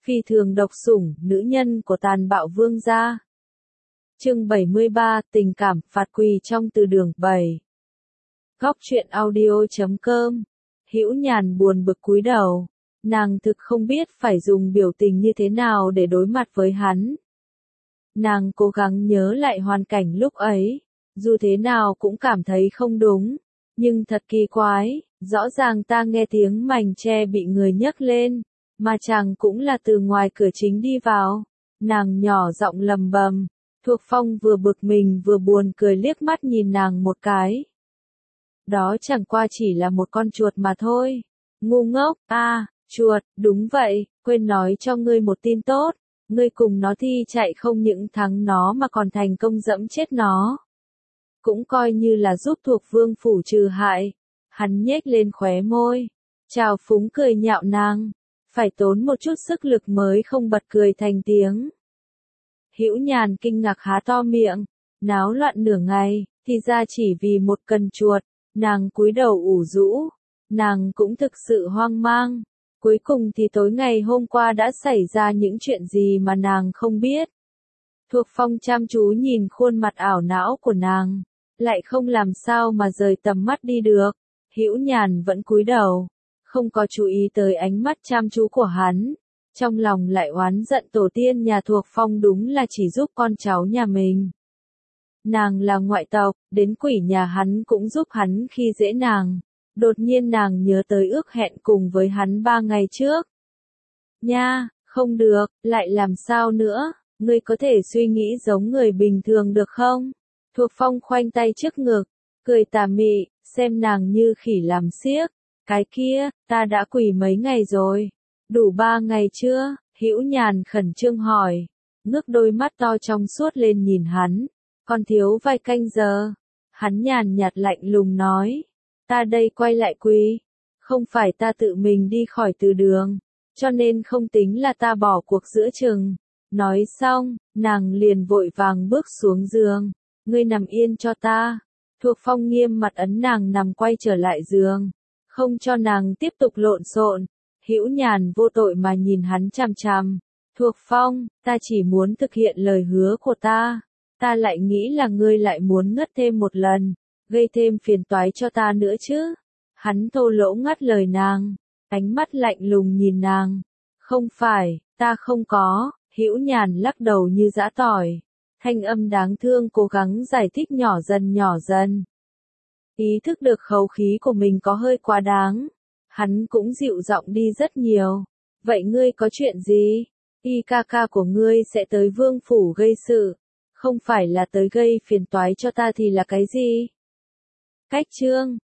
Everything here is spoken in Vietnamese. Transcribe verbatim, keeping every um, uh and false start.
Phi thường độc sủng, nữ nhân của tàn bạo vương gia. Chương bảy mươi ba, tình cảm, phạt quỳ trong từ đường bảy. Góc truyện audio chấm com. Hữu Nhàn buồn bực cúi đầu, nàng thực không biết phải dùng biểu tình như thế nào để đối mặt với hắn. Nàng cố gắng nhớ lại hoàn cảnh lúc ấy, dù thế nào cũng cảm thấy không đúng, nhưng thật kỳ quái, rõ ràng ta nghe tiếng mảnh tre bị người nhấc lên, mà chàng cũng là từ ngoài cửa chính đi vào. Nàng nhỏ giọng lầm bầm, Thuộc Phong vừa bực mình vừa buồn cười liếc mắt nhìn nàng một cái. Đó chẳng qua chỉ là một con chuột mà thôi. Ngu ngốc, a, à, chuột, đúng vậy, quên nói cho ngươi một tin tốt, ngươi cùng nó thi chạy không những thắng nó mà còn thành công dẫm chết nó. Cũng coi như là giúp Thuộc Vương phủ trừ hại. Hắn nhếch lên khóe môi, trào phúng cười nhạo nàng, phải tốn một chút sức lực mới không bật cười thành tiếng. Hữu Nhàn kinh ngạc há to miệng, náo loạn nửa ngày, thì ra chỉ vì một cần chuột, nàng cúi đầu ủ rũ, nàng cũng thực sự hoang mang. Cuối cùng thì tối ngày hôm qua đã xảy ra những chuyện gì mà nàng không biết. Thuộc Phong chăm chú nhìn khuôn mặt ảo não của nàng, lại không làm sao mà rời tầm mắt đi được. Hữu Nhàn vẫn cúi đầu, không có chú ý tới ánh mắt chăm chú của hắn, trong lòng lại oán giận tổ tiên nhà Thuộc Phong đúng là chỉ giúp con cháu nhà mình. Nàng là ngoại tộc, đến quỷ nhà hắn cũng giúp hắn khi dễ nàng. Đột nhiên nàng nhớ tới ước hẹn cùng với hắn ba ngày trước. Nha, không được, lại làm sao nữa, ngươi có thể suy nghĩ giống người bình thường được không? Thuộc Phong khoanh tay trước ngực, cười tà mị, xem nàng như khỉ làm xiếc. Cái kia, ta đã quỳ mấy ngày rồi, đủ ba ngày chưa? Hữu Nhàn khẩn trương hỏi, ngước đôi mắt to trong suốt lên nhìn hắn, còn thiếu vài canh giờ. Hắn nhàn nhạt lạnh lùng nói, ta đây quay lại quỳ, không phải ta tự mình đi khỏi từ đường, cho nên không tính là ta bỏ cuộc giữa chừng. Nói xong, nàng liền vội vàng bước xuống giường, ngươi nằm yên cho ta. Thuộc Phong nghiêm mặt ấn nàng nằm quay trở lại giường, không cho nàng tiếp tục lộn xộn. Hữu Nhàn vô tội mà nhìn hắn chằm chằm. Thuộc Phong, ta chỉ muốn thực hiện lời hứa của ta, ta lại nghĩ là ngươi lại muốn ngất thêm một lần, gây thêm phiền toái cho ta nữa chứ. Hắn thô lỗ ngắt lời nàng, ánh mắt lạnh lùng nhìn nàng. Không phải, ta không có. Hữu Nhàn lắc đầu như giã tỏi, thanh âm đáng thương cố gắng giải thích nhỏ dần nhỏ dần. Ý thức được khẩu khí của mình có hơi quá đáng, hắn cũng dịu giọng đi rất nhiều. Vậy ngươi có chuyện gì? Y ca ca của ngươi sẽ tới vương phủ gây sự, không phải là tới gây phiền toái cho ta thì là cái gì? Cách chương,